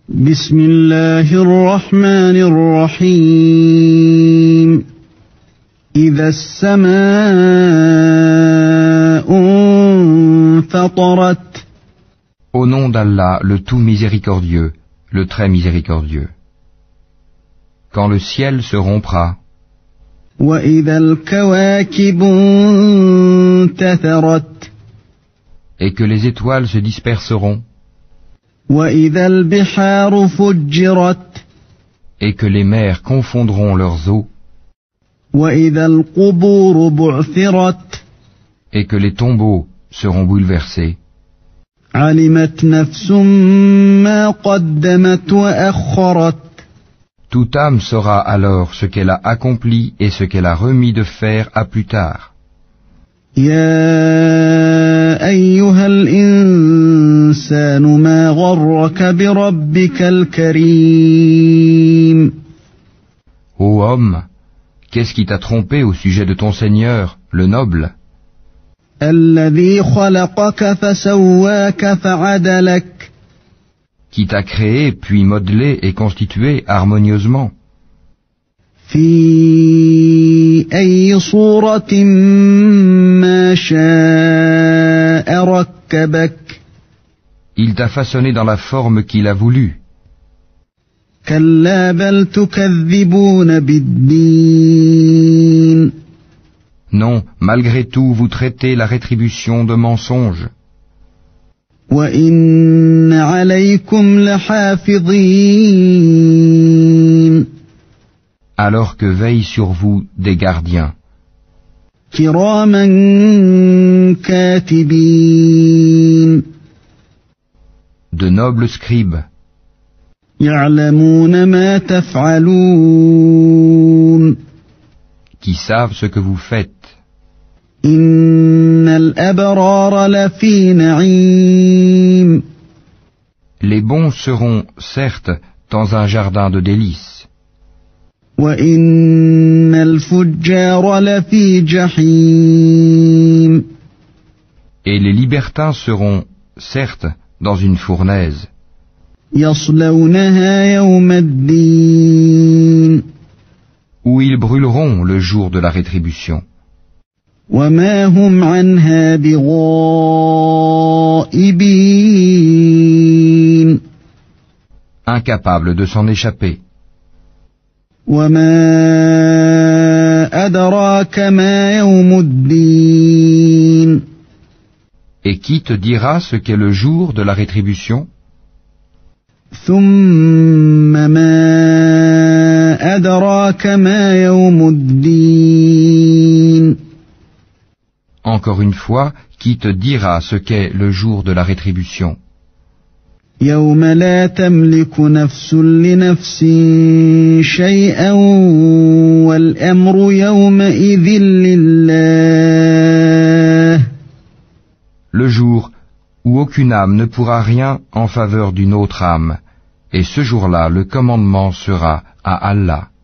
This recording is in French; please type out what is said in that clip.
بسم الله الرحمن الرحيم إذا السماء انفطرت. Au nom d'Allah, le tout miséricordieux, le très miséricordieux. Quand le ciel se rompra, وإذا الكواكب انتثرت. et que les étoiles se disperseront, وإذا البحار فجرت. et que les mers confondront leurs eaux, وإذا القبور بعثرت. et que les tombeaux seront bouleversés. علمت نفس ما قدمت وأخرت. Toute âme saura alors ce qu'elle a accompli et ce qu'elle a remis de faire à plus tard. يا أيها الإنسان ما غرك بربك الكريم. Ô homme, qu'est-ce qui t'a trompé au sujet de ton Seigneur, le noble, الذي خلقك فسواك فعدلك. qui t'a créé, puis modelé et constitué harmonieusement? في أي صورة ما شاء ركبك. Il t'a façonné dans la forme qu'il a voulu. كلا بل تكذبون بالدين. Non, malgré tout, vous traitez la rétribution de mensonge. وإن عليكم لحافظين. Alors que veillent sur vous des gardiens, كراما كاتبين. de nobles scribes, يعلمون ما تفعلون. qui savent ce que vous faites. إن الأبرار لفي نعيم. Les bons seront, certes, dans un jardin de délices, وإن الفجار لفي جحيم. et les libertins seront, certes, dans une fournaise, يصلونها يوم الدين. où ils brûleront le jour de la rétribution. وما هم عنها بغائبين. Incapables de s'en échapper. وما أدراك ما يوم الدين. Et qui te dira ce qu'est le jour de la rétribution? ثم ما أدراك ما يوم الدين. Encore une fois, qui te dira ce qu'est le jour de la rétribution? يوم لا تملك نفس لنفس شيئا والأمر يومئذ لله. Le jour où aucune âme ne pourra rien en faveur d'une autre âme, et ce jour-là le commandement sera à Allah.